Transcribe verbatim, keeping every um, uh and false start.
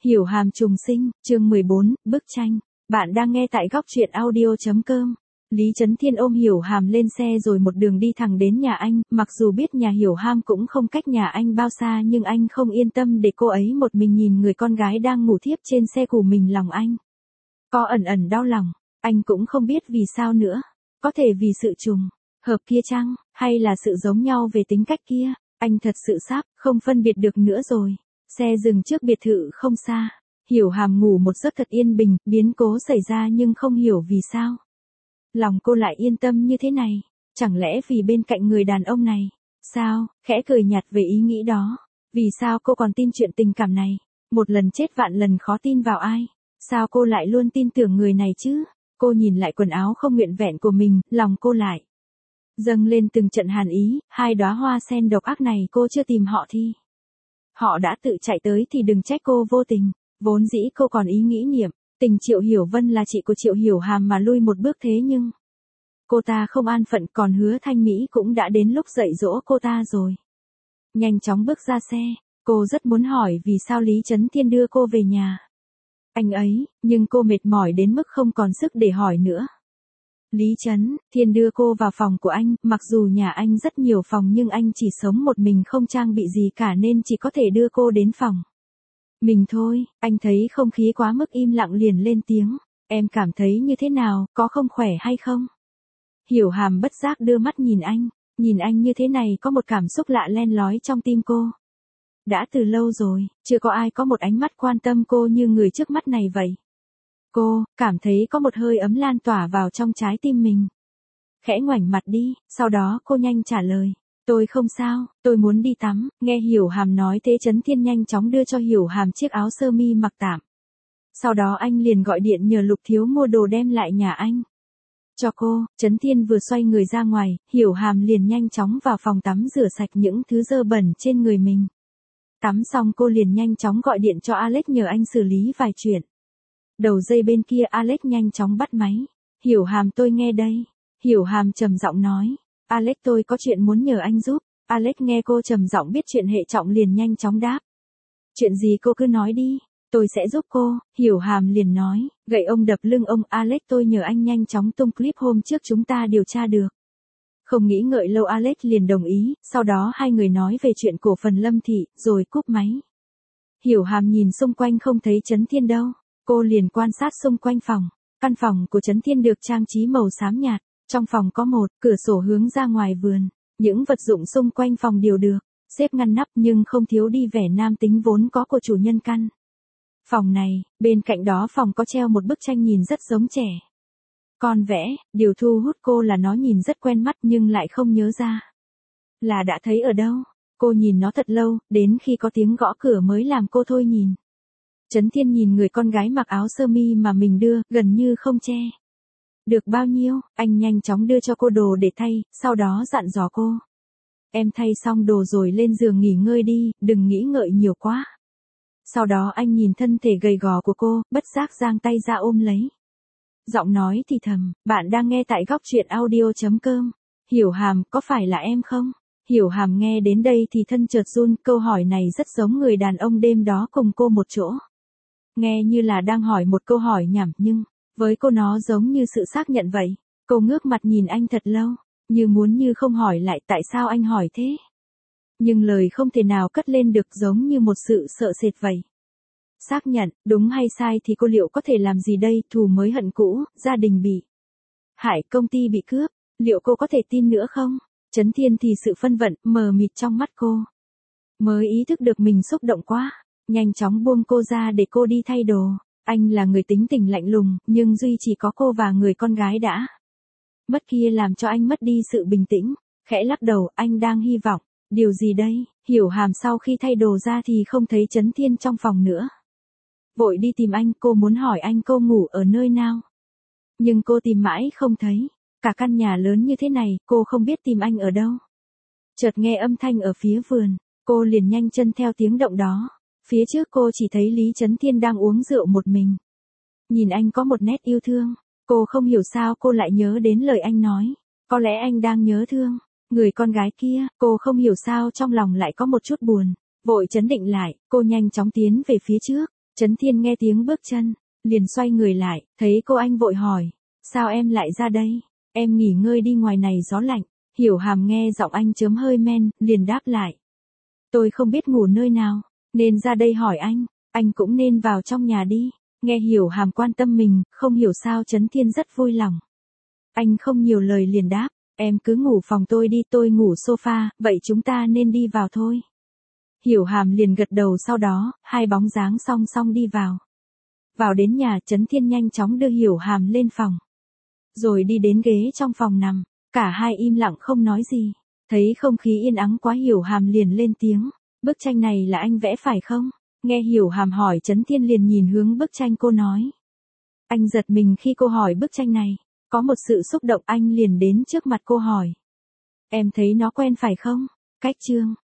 Hiểu hàm trùng sinh, chương mười bốn, bức tranh. Bạn đang nghe tại góc truyện audio.com. Lý Chấn Thiên ôm Hiểu hàm lên xe rồi một đường đi thẳng đến nhà anh, mặc dù biết nhà Hiểu hàm cũng không cách nhà anh bao xa nhưng anh không yên tâm để cô ấy một mình nhìn người con gái đang ngủ thiếp trên xe của mình. Lòng anh có ẩn ẩn đau lòng, anh cũng không biết vì sao nữa. Có thể vì sự trùng hợp kia chăng, hay là sự giống nhau về tính cách kia, anh thật sự sắp không phân biệt được nữa rồi. Xe dừng trước biệt thự không xa, Hiểu hàm ngủ một giấc thật yên bình, biến cố xảy ra nhưng không hiểu vì sao. Lòng cô lại yên tâm như thế này, chẳng lẽ vì bên cạnh người đàn ông này? Sao, khẽ cười nhạt về ý nghĩ đó. Vì sao cô còn tin chuyện tình cảm này? Một lần chết vạn lần khó tin vào ai. Sao cô lại luôn tin tưởng người này chứ? Cô nhìn lại quần áo không nguyện vẹn của mình, lòng cô lại dâng lên từng trận hàn ý. Hai đóa hoa sen độc ác này cô chưa tìm họ thì họ đã tự chạy tới thì đừng trách cô vô tình. Vốn dĩ cô còn ý nghĩ niệm tình Triệu Hiểu Vân là chị của Triệu Hiểu Hàm mà lui một bước thế nhưng cô ta không an phận, còn Hứa Thanh Mỹ cũng đã đến lúc dạy dỗ cô ta rồi. Nhanh chóng bước ra xe, cô rất muốn hỏi vì sao Lý Chấn Thiên đưa cô về nhà anh ấy, nhưng cô mệt mỏi đến mức không còn sức để hỏi nữa. Lý Chấn Thiên đưa cô vào phòng của anh, mặc dù nhà anh rất nhiều phòng nhưng anh chỉ sống một mình không trang bị gì cả nên chỉ có thể đưa cô đến phòng mình thôi. Anh thấy không khí quá mức im lặng liền lên tiếng, em cảm thấy như thế nào, có không khỏe hay không? Hiểu hàm bất giác đưa mắt nhìn anh, nhìn anh như thế này có một cảm xúc lạ len lói trong tim cô. Đã từ lâu rồi, chưa có ai có một ánh mắt quan tâm cô như người trước mắt này vậy. Cô cảm thấy có một hơi ấm lan tỏa vào trong trái tim mình. Khẽ ngoảnh mặt đi, sau đó cô nhanh trả lời. Tôi không sao, tôi muốn đi tắm. Nghe Hiểu hàm nói thế Chấn Thiên nhanh chóng đưa cho Hiểu hàm chiếc áo sơ mi mặc tạm. Sau đó anh liền gọi điện nhờ Lục Thiếu mua đồ đem lại nhà anh cho cô. Chấn Thiên vừa xoay người ra ngoài, Hiểu hàm liền nhanh chóng vào phòng tắm rửa sạch những thứ dơ bẩn trên người mình. Tắm xong cô liền nhanh chóng gọi điện cho Alex nhờ anh xử lý vài chuyện. Đầu dây bên kia Alex nhanh chóng bắt máy. Hiểu hàm tôi nghe đây. Hiểu hàm trầm giọng nói. Alex tôi có chuyện muốn nhờ anh giúp. Alex nghe cô trầm giọng biết chuyện hệ trọng liền nhanh chóng đáp. Chuyện gì cô cứ nói đi, tôi sẽ giúp cô. Hiểu hàm liền nói, gậy ông đập lưng ông. Alex tôi nhờ anh nhanh chóng tung clip hôm trước chúng ta điều tra được. Không nghĩ ngợi lâu Alex liền đồng ý, sau đó hai người nói về chuyện cổ phần Lâm Thị, rồi cúp máy. Hiểu hàm nhìn xung quanh không thấy Chấn Thiên đâu, cô liền quan sát xung quanh phòng. Căn phòng của Chấn Thiên được trang trí màu xám nhạt, trong phòng có một cửa sổ hướng ra ngoài vườn, những vật dụng xung quanh phòng đều được xếp ngăn nắp nhưng không thiếu đi vẻ nam tính vốn có của chủ nhân căn phòng này. Bên cạnh đó phòng có treo một bức tranh nhìn rất giống trẻ con vẽ, điều thu hút cô là nó nhìn rất quen mắt nhưng lại không nhớ ra là đã thấy ở đâu. Cô nhìn nó thật lâu, đến khi có tiếng gõ cửa mới làm cô thôi nhìn. Chấn Thiên nhìn người con gái mặc áo sơ mi mà mình đưa, gần như không che được bao nhiêu. Anh nhanh chóng đưa cho cô đồ để thay, sau đó dặn dò cô. Em thay xong đồ rồi lên giường nghỉ ngơi đi, đừng nghĩ ngợi nhiều quá. Sau đó anh nhìn thân thể gầy gò của cô, bất giác giang tay ra ôm lấy. Giọng nói thì thầm, bạn đang nghe tại góc truyện audio.com. Hiểu hàm, có phải là em không? Hiểu hàm nghe đến đây thì thân chợt run, câu hỏi này rất giống người đàn ông đêm đó cùng cô một chỗ. Nghe như là đang hỏi một câu hỏi nhảm nhưng với cô nó giống như sự xác nhận vậy. Cô ngước mặt nhìn anh thật lâu, như muốn như không hỏi lại tại sao anh hỏi thế. Nhưng lời không thể nào cất lên được, giống như một sự sợ sệt vậy. Xác nhận, đúng hay sai thì cô liệu có thể làm gì đây, thù mới hận cũ, gia đình bị hại, công ty bị cướp, liệu cô có thể tin nữa không? Chấn Thiên thì sự phân vân, mờ mịt trong mắt cô. Mới ý thức được mình xúc động quá, nhanh chóng buông cô ra để cô đi thay đồ. Anh là người tính tình lạnh lùng, nhưng duy chỉ có cô và người con gái đã mất kia làm cho anh mất đi sự bình tĩnh. Khẽ lắc đầu, anh đang hy vọng. Điều gì đây? Hiểu hàm sau khi thay đồ ra thì không thấy Chấn Thiên trong phòng nữa. Vội đi tìm anh, cô muốn hỏi anh cô ngủ ở nơi nào. Nhưng cô tìm mãi không thấy. Cả căn nhà lớn như thế này, cô không biết tìm anh ở đâu. Chợt nghe âm thanh ở phía vườn, cô liền nhanh chân theo tiếng động đó. Phía trước cô chỉ thấy Lý Chấn Thiên đang uống rượu một mình. Nhìn anh có một nét yêu thương. Cô không hiểu sao cô lại nhớ đến lời anh nói. Có lẽ anh đang nhớ thương người con gái kia. Cô không hiểu sao trong lòng lại có một chút buồn. Vội chấn định lại, cô nhanh chóng tiến về phía trước. Trấn Thiên nghe tiếng bước chân, liền xoay người lại, thấy cô anh vội hỏi, sao em lại ra đây? Em nghỉ ngơi đi, ngoài này gió lạnh. Hiểu Hàm nghe giọng anh chớm hơi men, liền đáp lại. Tôi không biết ngủ nơi nào, nên ra đây hỏi anh, anh cũng nên vào trong nhà đi. Nghe Hiểu Hàm quan tâm mình, không hiểu sao Trấn Thiên rất vui lòng. Anh không nhiều lời liền đáp, em cứ ngủ phòng tôi đi, tôi ngủ sofa, vậy chúng ta nên đi vào thôi. Hiểu Hàm liền gật đầu, sau đó, hai bóng dáng song song đi vào. Vào đến nhà, Trấn Thiên nhanh chóng đưa Hiểu Hàm lên phòng. Rồi đi đến ghế trong phòng nằm, cả hai im lặng không nói gì. Thấy không khí yên ắng quá, Hiểu Hàm liền lên tiếng, bức tranh này là anh vẽ phải không? Nghe Hiểu Hàm hỏi, Trấn Thiên liền nhìn hướng bức tranh cô nói. Anh giật mình khi cô hỏi bức tranh này, có một sự xúc động, anh liền đến trước mặt cô hỏi. Em thấy nó quen phải không? Cách chương